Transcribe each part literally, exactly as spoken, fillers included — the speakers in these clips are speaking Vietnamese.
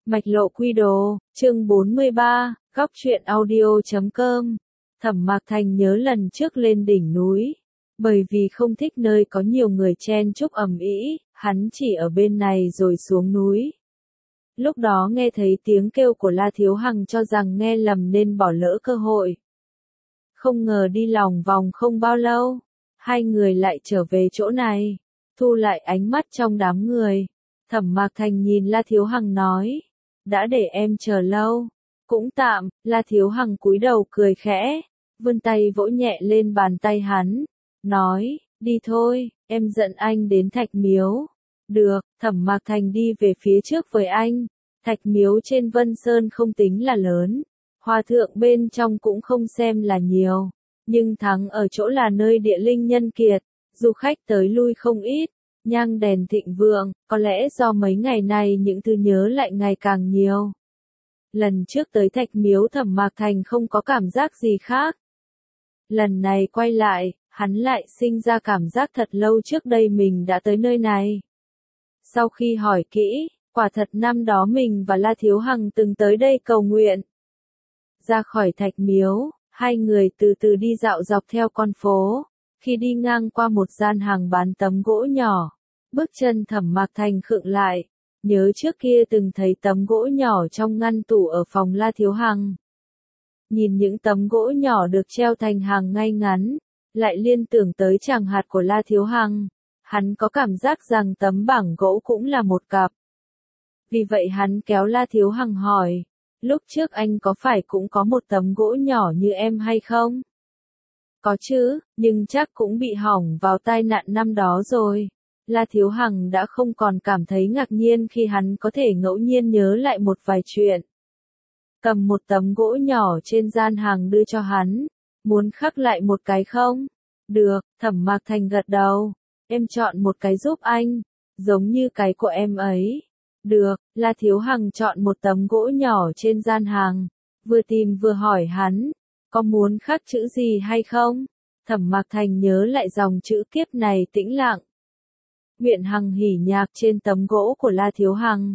Mạch lộ quy đồ, chương bốn mươi ba, góc truyện audio chấm com. Thẩm Mạc Thành nhớ lần trước lên đỉnh núi, bởi vì không thích nơi có nhiều người chen chúc ầm ĩ, hắn chỉ ở bên này rồi xuống núi. Lúc đó nghe thấy tiếng kêu của La Thiếu Hằng cho rằng nghe lầm nên bỏ lỡ cơ hội. Không ngờ đi lòng vòng không bao lâu, hai người lại trở về chỗ này, thu lại ánh mắt trong đám người. Thẩm Mạc Thành nhìn La Thiếu Hằng nói, đã để em chờ lâu. Cũng tạm, La Thiếu Hằng cúi đầu cười khẽ, vươn tay vỗ nhẹ lên bàn tay hắn, nói, đi thôi, em dẫn anh đến Thạch Miếu. Được, Thẩm Mạc Thành đi về phía trước với anh. Thạch Miếu trên Vân Sơn không tính là lớn, hòa thượng bên trong cũng không xem là nhiều, nhưng thắng ở chỗ là nơi địa linh nhân kiệt, du khách tới lui không ít, nhang đèn thịnh vượng, có lẽ do mấy ngày này những thứ nhớ lại ngày càng nhiều. Lần trước tới Thạch Miếu Thẩm Mạc Thành không có cảm giác gì khác. Lần này quay lại, hắn lại sinh ra cảm giác thật lâu trước đây mình đã tới nơi này. Sau khi hỏi kỹ, quả thật năm đó mình và La Thiếu Hằng từng tới đây cầu nguyện. Ra khỏi Thạch Miếu, hai người từ từ đi dạo dọc theo con phố. Khi đi ngang qua một gian hàng bán tấm gỗ nhỏ, bước chân Thẩm Mạc Thành khựng lại, nhớ trước kia từng thấy tấm gỗ nhỏ trong ngăn tủ ở phòng La Thiếu Hằng. Nhìn những tấm gỗ nhỏ được treo thành hàng ngay ngắn, lại liên tưởng tới tràng hạt của La Thiếu Hằng, hắn có cảm giác rằng tấm bảng gỗ cũng là một cặp. Vì vậy hắn kéo La Thiếu Hằng hỏi, lúc trước anh có phải cũng có một tấm gỗ nhỏ như em hay không? Có chứ, nhưng chắc cũng bị hỏng vào tai nạn năm đó rồi. La Thiếu Hằng đã không còn cảm thấy ngạc nhiên khi hắn có thể ngẫu nhiên nhớ lại một vài chuyện. Cầm một tấm gỗ nhỏ trên gian hàng đưa cho hắn, muốn khắc lại một cái không? Được, Thẩm Mạc Thành gật đầu, em chọn một cái giúp anh, giống như cái của em ấy. Được, La Thiếu Hằng chọn một tấm gỗ nhỏ trên gian hàng, vừa tìm vừa hỏi hắn, có muốn khắc chữ gì hay không? Thẩm Mạc Thành nhớ lại dòng chữ kiếp này tĩnh lặng. Nguyện hằng hỉ nhạc trên tấm gỗ của La Thiếu Hằng.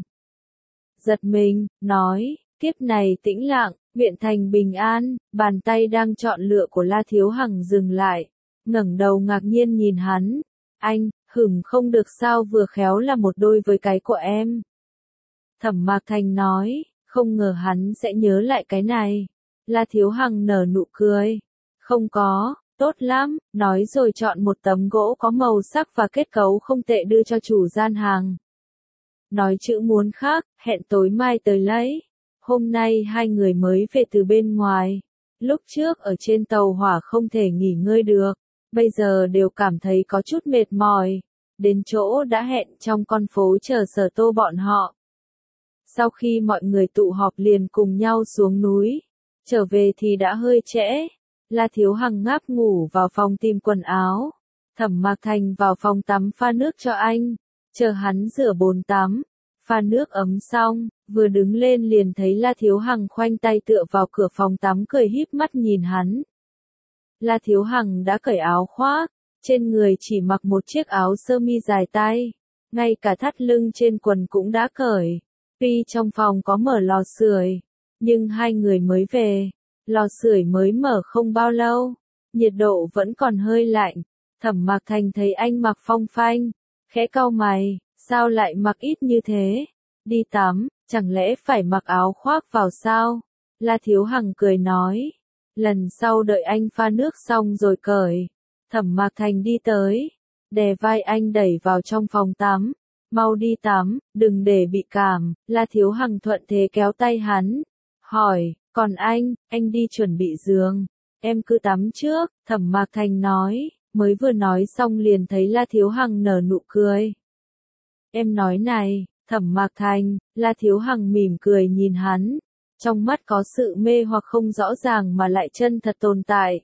Giật mình, nói, kiếp này tĩnh lặng, nguyện thành bình an, bàn tay đang chọn lựa của La Thiếu Hằng dừng lại, ngẩng đầu ngạc nhiên nhìn hắn, anh, hửng không được sao vừa khéo là một đôi với cái của em. Thẩm Mạc Thành nói, không ngờ hắn sẽ nhớ lại cái này. La Thiếu Hằng nở nụ cười, không có. Tốt lắm, nói rồi chọn một tấm gỗ có màu sắc và kết cấu không tệ đưa cho chủ gian hàng. Nói chữ muốn khác, hẹn tối mai tới lấy. Hôm nay hai người mới về từ bên ngoài. Lúc trước ở trên tàu hỏa không thể nghỉ ngơi được, bây giờ đều cảm thấy có chút mệt mỏi. Đến chỗ đã hẹn trong con phố chờ Sở Tô bọn họ. Sau khi mọi người tụ họp liền cùng nhau xuống núi, trở về thì đã hơi trễ. La Thiếu Hằng ngáp ngủ vào phòng tìm quần áo. Thẩm Mạc Thành vào phòng tắm pha nước cho anh, chờ hắn rửa bồn tắm. Pha nước ấm xong, vừa đứng lên liền thấy La Thiếu Hằng khoanh tay tựa vào cửa phòng tắm cười híp mắt nhìn hắn. La Thiếu Hằng đã cởi áo khoác, trên người chỉ mặc một chiếc áo sơ mi dài tay, ngay cả thắt lưng trên quần cũng đã cởi. Tuy trong phòng có mở lò sưởi, nhưng hai người mới về. Lò sưởi mới mở không bao lâu, nhiệt độ vẫn còn hơi lạnh. Thẩm Mạc Thành thấy anh mặc phong phanh, khẽ cau mày, sao lại mặc ít như thế? Đi tắm, chẳng lẽ phải mặc áo khoác vào sao? La Thiếu Hằng cười nói, lần sau đợi anh pha nước xong rồi cởi. Thẩm Mạc Thành đi tới, đè vai anh đẩy vào trong phòng tắm, mau đi tắm, đừng để bị cảm. La Thiếu Hằng thuận thế kéo tay hắn, hỏi, còn anh, anh đi chuẩn bị giường, em cứ tắm trước. Thẩm Mạc Thành nói, mới vừa nói xong liền thấy La Thiếu Hằng nở nụ cười. Em nói này, Thẩm Mạc Thành, La Thiếu Hằng mỉm cười nhìn hắn, trong mắt có sự mê hoặc không rõ ràng mà lại chân thật tồn tại.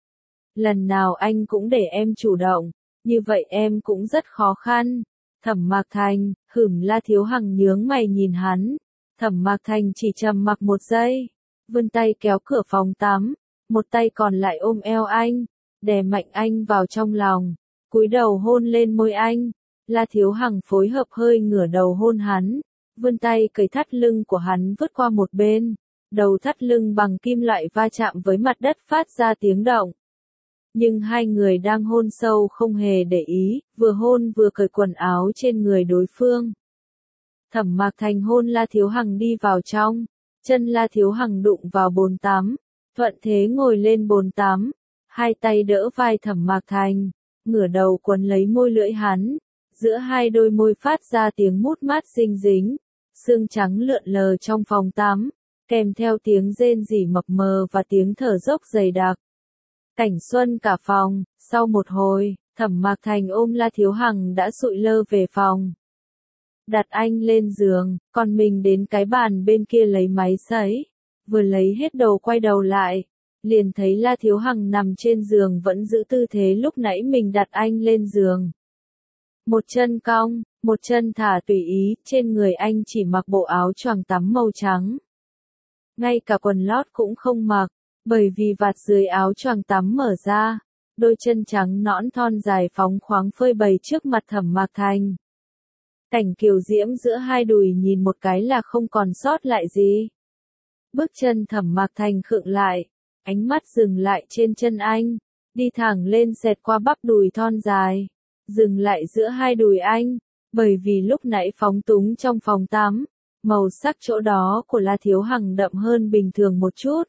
Lần nào anh cũng để em chủ động, như vậy em cũng rất khó khăn. Thẩm Mạc Thành, hửm. La Thiếu Hằng nhướng mày nhìn hắn. Thẩm Mạc Thành chỉ trầm mặc một giây, vươn tay kéo cửa phòng tắm, một tay còn lại ôm eo anh, đè mạnh anh vào trong lòng, cúi đầu hôn lên môi anh. La Thiếu Hằng phối hợp hơi ngửa đầu hôn hắn, vươn tay cởi thắt lưng của hắn vứt qua một bên, đầu thắt lưng bằng kim loại va chạm với mặt đất phát ra tiếng động. Nhưng hai người đang hôn sâu không hề để ý, vừa hôn vừa cởi quần áo trên người đối phương. Thẩm Mạc Thành hôn La Thiếu Hằng đi vào trong, chân La Thiếu Hằng đụng vào bồn tắm, thuận thế ngồi lên bồn tắm, hai tay đỡ vai Thẩm Mạc Thành, ngửa đầu quấn lấy môi lưỡi hắn, giữa hai đôi môi phát ra tiếng mút mát dinh dính, xương trắng lượn lờ trong phòng tắm, kèm theo tiếng rên rỉ mập mờ và tiếng thở dốc dày đặc. Cảnh xuân cả phòng, sau một hồi, Thẩm Mạc Thành ôm La Thiếu Hằng đã sụi lơ về phòng. Đặt anh lên giường, còn mình đến cái bàn bên kia lấy máy sấy, vừa lấy hết đồ quay đầu lại, liền thấy La Thiếu Hằng nằm trên giường vẫn giữ tư thế lúc nãy mình đặt anh lên giường. Một chân cong, một chân thả tùy ý, trên người anh chỉ mặc bộ áo choàng tắm màu trắng. Ngay cả quần lót cũng không mặc, bởi vì vạt dưới áo choàng tắm mở ra, đôi chân trắng nõn thon dài phóng khoáng phơi bày trước mặt Thẩm Mạc Thành. Cảnh kiều diễm giữa hai đùi nhìn một cái là không còn sót lại gì. Bước chân Thẩm Mạc Thành khựng lại, ánh mắt dừng lại trên chân anh, đi thẳng lên xẹt qua bắp đùi thon dài, dừng lại giữa hai đùi anh, bởi vì lúc nãy phóng túng trong phòng tắm, màu sắc chỗ đó của La Thiếu Hằng đậm hơn bình thường một chút.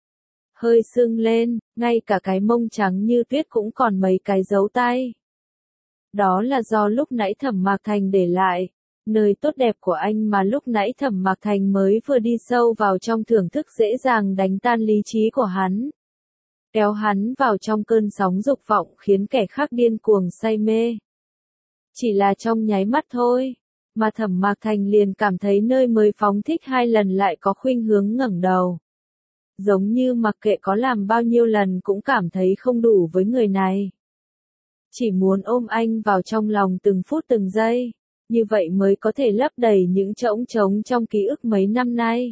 Hơi sưng lên, ngay cả cái mông trắng như tuyết cũng còn mấy cái dấu tay. Đó là do lúc nãy Thẩm Mạc Thành để lại, nơi tốt đẹp của anh mà lúc nãy Thẩm Mạc Thành mới vừa đi sâu vào trong thưởng thức dễ dàng đánh tan lý trí của hắn. Kéo hắn vào trong cơn sóng dục vọng khiến kẻ khác điên cuồng say mê. Chỉ là trong nháy mắt thôi, mà Thẩm Mạc Thành liền cảm thấy nơi mới phóng thích hai lần lại có khuynh hướng ngẩng đầu. Giống như mặc kệ có làm bao nhiêu lần cũng cảm thấy không đủ với người này. Chỉ muốn ôm anh vào trong lòng từng phút từng giây, như vậy mới có thể lấp đầy những trống trống trong ký ức mấy năm nay.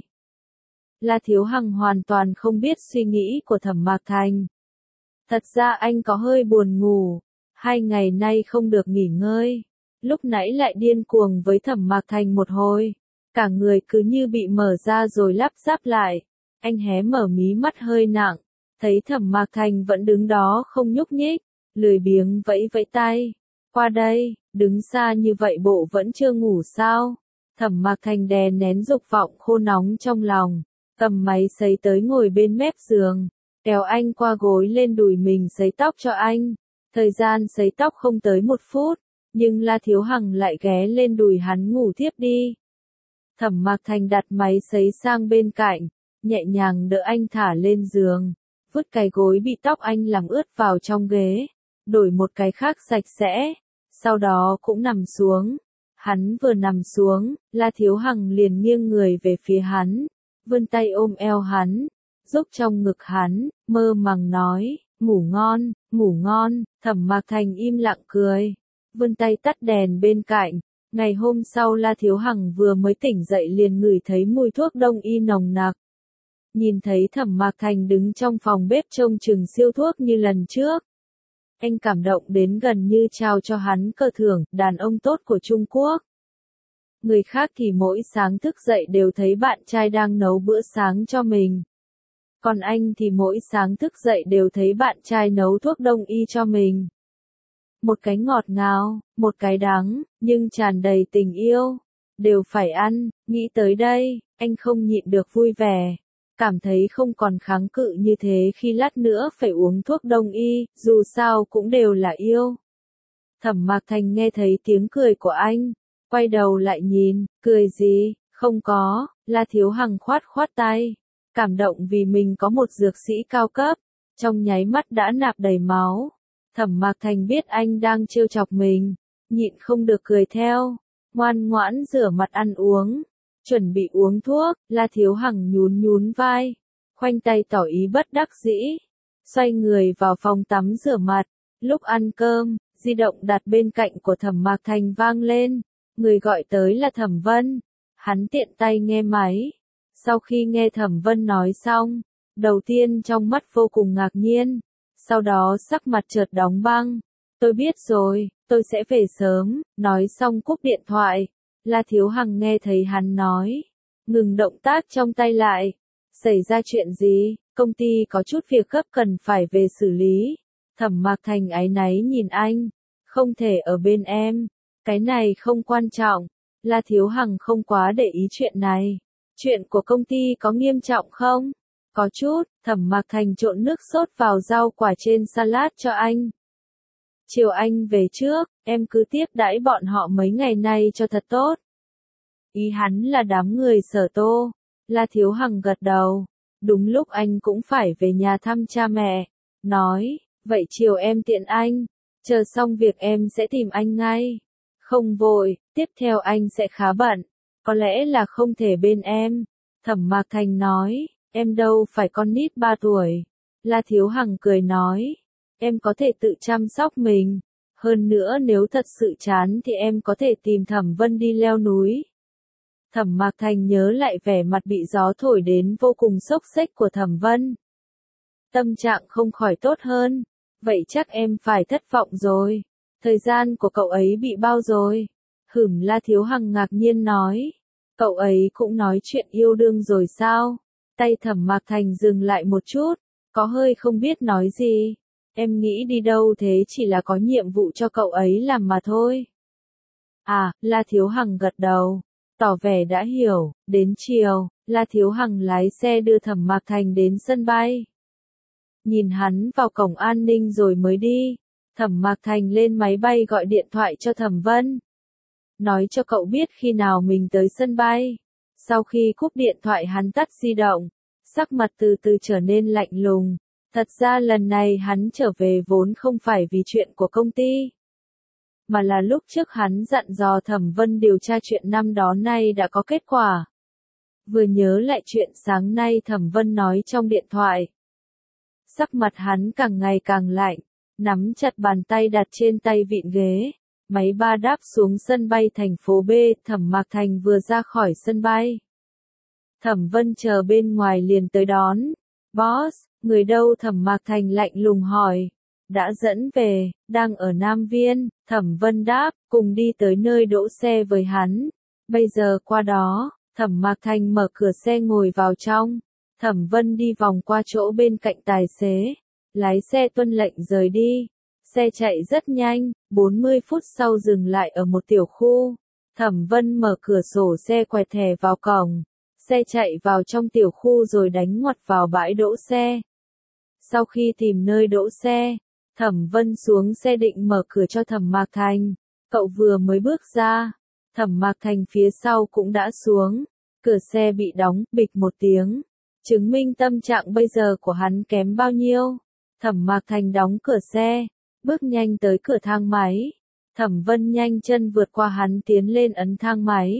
La Thiếu Hằng hoàn toàn không biết suy nghĩ của Thẩm Mạc Thành. Thật ra anh có hơi buồn ngủ, hai ngày nay không được nghỉ ngơi, lúc nãy lại điên cuồng với Thẩm Mạc Thành một hồi, cả người cứ như bị mở ra rồi lắp ráp lại. Anh hé mở mí mắt hơi nặng, thấy Thẩm Mạc Thành vẫn đứng đó không nhúc nhích, lười biếng vẫy vẫy tay. Qua đây, đứng xa như vậy bộ vẫn chưa ngủ sao? Thẩm Mạc Thành đè nén dục vọng khô nóng trong lòng, cầm máy sấy tới ngồi bên mép giường, kéo anh qua gối lên đùi mình sấy tóc cho anh. Thời gian sấy tóc không tới một phút, nhưng La Thiếu Hằng lại ghé lên đùi hắn ngủ thiếp đi. Thẩm Mạc Thành đặt máy sấy sang bên cạnh, nhẹ nhàng đỡ anh thả lên giường, vứt cái gối bị tóc anh làm ướt vào trong ghế, đổi một cái khác sạch sẽ, sau đó cũng nằm xuống. Hắn vừa nằm xuống, La Thiếu Hằng liền nghiêng người về phía hắn, vươn tay ôm eo hắn, giúp trong ngực hắn, mơ màng nói, ngủ ngon, ngủ ngon. Thẩm Mạc Thành im lặng cười, vươn tay tắt đèn bên cạnh. Ngày hôm sau La Thiếu Hằng vừa mới tỉnh dậy liền ngửi thấy mùi thuốc đông y nồng nặc. Nhìn thấy Thẩm Mạc Thành đứng trong phòng bếp trông chừng siêu thuốc như lần trước. Anh cảm động đến gần như trao cho hắn cờ thưởng, đàn ông tốt của Trung Quốc. Người khác thì mỗi sáng thức dậy đều thấy bạn trai đang nấu bữa sáng cho mình. Còn anh thì mỗi sáng thức dậy đều thấy bạn trai nấu thuốc đông y cho mình. Một cái ngọt ngào, một cái đắng, nhưng tràn đầy tình yêu. Đều phải ăn, nghĩ tới đây, anh không nhịn được vui vẻ. Cảm thấy không còn kháng cự như thế khi lát nữa phải uống thuốc đông y, dù sao cũng đều là yêu. Thẩm Mạc Thành nghe thấy tiếng cười của anh, quay đầu lại nhìn, cười gì, không có. La Thiếu Hằng khoát khoát tay, cảm động vì mình có một dược sĩ cao cấp, trong nháy mắt đã nạp đầy máu. Thẩm Mạc Thành biết anh đang trêu chọc mình, nhịn không được cười theo, ngoan ngoãn rửa mặt ăn uống. Chuẩn bị uống thuốc, La Thiếu Hằng nhún nhún vai, khoanh tay tỏ ý bất đắc dĩ, xoay người vào phòng tắm rửa mặt. Lúc ăn cơm, di động đặt bên cạnh của Thẩm Mạc Thành vang lên, người gọi tới là Thẩm Vân. Hắn tiện tay nghe máy. Sau khi nghe Thẩm Vân nói xong, đầu tiên trong mắt vô cùng ngạc nhiên, sau đó sắc mặt chợt đóng băng. Tôi biết rồi, tôi sẽ về sớm. Nói xong cúp điện thoại. La Thiếu Hằng nghe thấy hắn nói, ngừng động tác trong tay lại. Xảy ra chuyện gì? Công ty có chút việc gấp cần phải về xử lý. Thẩm Mạc Thành áy náy nhìn anh, không thể ở bên em. Cái này không quan trọng. La Thiếu Hằng không quá để ý chuyện này. Chuyện của công ty có nghiêm trọng không? Có chút. Thẩm Mạc Thành trộn nước sốt vào rau quả trên salad cho anh. Chiều anh về trước, em cứ tiếp đãi bọn họ mấy ngày nay cho thật tốt. Ý hắn là đám người Sở Tô. La Thiếu Hằng gật đầu. Đúng lúc anh cũng phải về nhà thăm cha mẹ. Nói, vậy chiều em tiện anh. Chờ xong việc em sẽ tìm anh ngay. Không vội, tiếp theo anh sẽ khá bận. Có lẽ là không thể bên em. Thẩm Mạc Thành nói, em đâu phải con nít ba tuổi. La Thiếu Hằng cười nói, em có thể tự chăm sóc mình. Hơn nữa nếu thật sự chán thì em có thể tìm Thẩm Vân đi leo núi. Thẩm Mạc Thành nhớ lại vẻ mặt bị gió thổi đến vô cùng xốc xếch của Thẩm Vân. Tâm trạng không khỏi tốt hơn. Vậy chắc em phải thất vọng rồi. Thời gian của cậu ấy bị bao rồi? Hửm, La Thiếu Hằng ngạc nhiên nói. Cậu ấy cũng nói chuyện yêu đương rồi sao? Tay Thẩm Mạc Thành dừng lại một chút, có hơi không biết nói gì. Em nghĩ đi đâu thế, chỉ là có nhiệm vụ cho cậu ấy làm mà thôi. À, La Thiếu Hằng gật đầu, tỏ vẻ đã hiểu. Đến chiều, La Thiếu Hằng lái xe đưa Thẩm Mạc Thành đến sân bay. Nhìn hắn vào cổng an ninh rồi mới đi. Thẩm Mạc Thành lên máy bay gọi điện thoại cho Thẩm Vân. Nói cho cậu biết khi nào mình tới sân bay. Sau khi cúp điện thoại hắn tắt di động, sắc mặt từ từ trở nên lạnh lùng. Thật ra lần này hắn trở về vốn không phải vì chuyện của công ty, mà là lúc trước hắn dặn dò Thẩm Vân điều tra chuyện năm đó nay đã có kết quả. Vừa nhớ lại chuyện sáng nay Thẩm Vân nói trong điện thoại. Sắc mặt hắn càng ngày càng lạnh, nắm chặt bàn tay đặt trên tay vịn ghế. Máy ba đáp xuống sân bay thành phố B, Thẩm Mạc Thành vừa ra khỏi sân bay. Thẩm Vân chờ bên ngoài liền tới đón. Boss, người đâu? Thẩm Mạc Thành lạnh lùng hỏi. Đã dẫn về, đang ở Nam Viên. Thẩm Vân đáp, cùng đi tới nơi đỗ xe với hắn. Bây giờ qua đó. Thẩm Mạc Thành mở cửa xe ngồi vào trong. Thẩm Vân đi vòng qua chỗ bên cạnh tài xế. Lái xe tuân lệnh rời đi. Xe chạy rất nhanh, bốn mươi phút sau dừng lại ở một tiểu khu. Thẩm Vân mở cửa sổ xe quẹt thẻ vào cổng. Xe chạy vào trong tiểu khu rồi đánh ngoặt vào bãi đỗ xe. Sau khi tìm nơi đỗ xe, Thẩm Vân xuống xe định mở cửa cho Thẩm Mạc Thành. Cậu vừa mới bước ra, Thẩm Mạc Thành phía sau cũng đã xuống. Cửa xe bị đóng, bịch một tiếng. Chứng minh tâm trạng bây giờ của hắn kém bao nhiêu. Thẩm Mạc Thành đóng cửa xe, bước nhanh tới cửa thang máy. Thẩm Vân nhanh chân vượt qua hắn tiến lên ấn thang máy.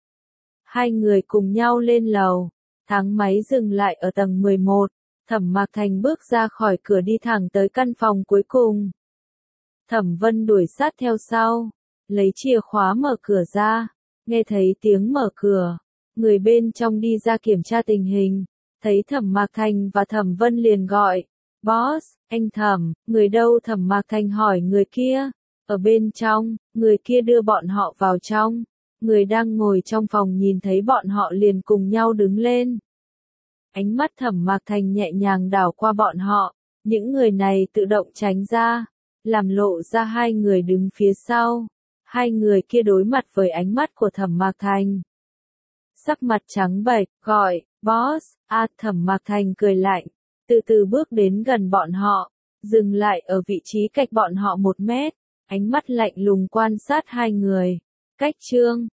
Hai người cùng nhau lên lầu. Thang máy dừng lại ở tầng mười một. Thẩm Mạc Thành bước ra khỏi cửa đi thẳng tới căn phòng cuối cùng. Thẩm Vân đuổi sát theo sau, lấy chìa khóa mở cửa ra. Nghe thấy tiếng mở cửa, người bên trong đi ra kiểm tra tình hình. Thấy Thẩm Mạc Thành và Thẩm Vân liền gọi. Boss, anh Thẩm, người đâu? Thẩm Mạc Thành hỏi người kia. Ở bên trong, người kia đưa bọn họ vào trong. Người đang ngồi trong phòng nhìn thấy bọn họ liền cùng nhau đứng lên. Ánh mắt Thẩm Mạc Thành nhẹ nhàng đảo qua bọn họ. Những người này tự động tránh ra, làm lộ ra hai người đứng phía sau. Hai người kia đối mặt với ánh mắt của Thẩm Mạc Thành. Sắc mặt trắng bệch, gọi, boss, à Thẩm Mạc Thành cười lạnh. Từ từ bước đến gần bọn họ, dừng lại ở vị trí cách bọn họ một mét, ánh mắt lạnh lùng quan sát hai người. Cách chương